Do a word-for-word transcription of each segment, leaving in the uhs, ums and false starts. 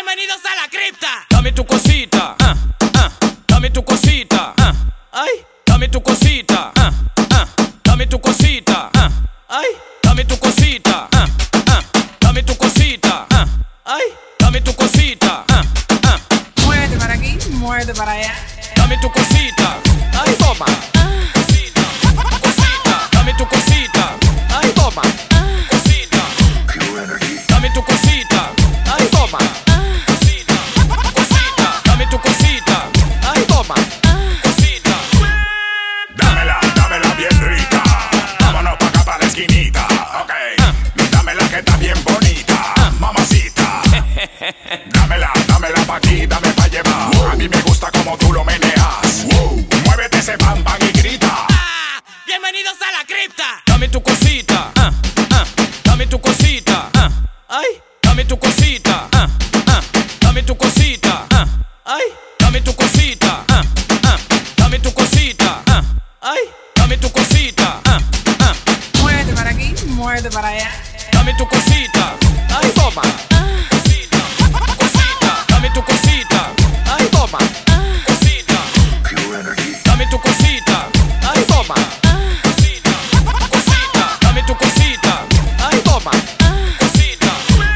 Bienvenidos a la cripta. Dame tu cosita, ah, ah, dame tu cosita, ah, ay, dame tu cosita, ah, ah, dame tu cosita, ah, ay, dame tu cosita, ah, ah, dame tu cosita, ah, ay, dame tu cosita, ah, ah. Muévete para aquí, muévete para allá. Dame tu cosita, ay, toma. Cosita, cosita, dame tu cosita, ay, toma. Cosita, dame tu cosita, ay, toma. Cosita, cosita, dame tu cosita, ay, toma. Cosita, Dámela, dámela bien rica. Vámonos pa' acá pa' la esquinita. Ok, dámela que está bien bonita, mamacita. Dámela, dámela pa' aquí, dame pa' llevar. A mí me gusta como tú lo meneas. Muévete ese bam bam y grita. ah, bienvenidos a la cripta. Dame tu cosita, ah, ah, dame tu cosita, ah, ay, dame tu cosita, ah, ah, dame tu cosita, ah, ay, dame tu cosita, ah, ah, dame tu cosita, ah, ay, dame tu cosita, ah, ah, Muévete para aquí, muévete para allá. dame tu cosita, ay, toma. Cosita, cosita, dame tu cosita, ay, toma. Cosita, dame tu cosita, ay, toma. Cosita, cosita, dame tu cosita, ay, toma. Cosita,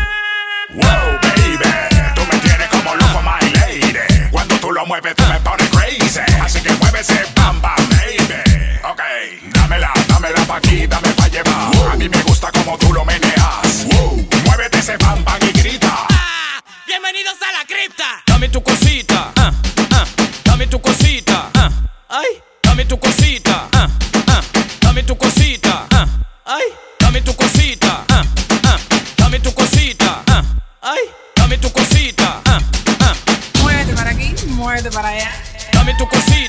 Wow, baby, tú me tienes como loco, my lady. Cuando tú lo mueves, tú me pones crazy. Así que mueve ese bam bam, baby. Ok, dámela, dámela pa' aquí, dame pa' llevar. A mí me gusta como tú lo meneas. Muévete ese bam bam y grita. ah, bienvenidos a la cripta. Dame tu cosita, ah, ah, dame tu cosita, ah, ay, dame tu cosita, ah, ah, dame tu cosita, ah, ay, dame tu cosita, ah, ah, dame tu cosita, ah, ay, dame tu cosita, ah, ah, Muévete para aquí, muévete para allá. dame tu cosita.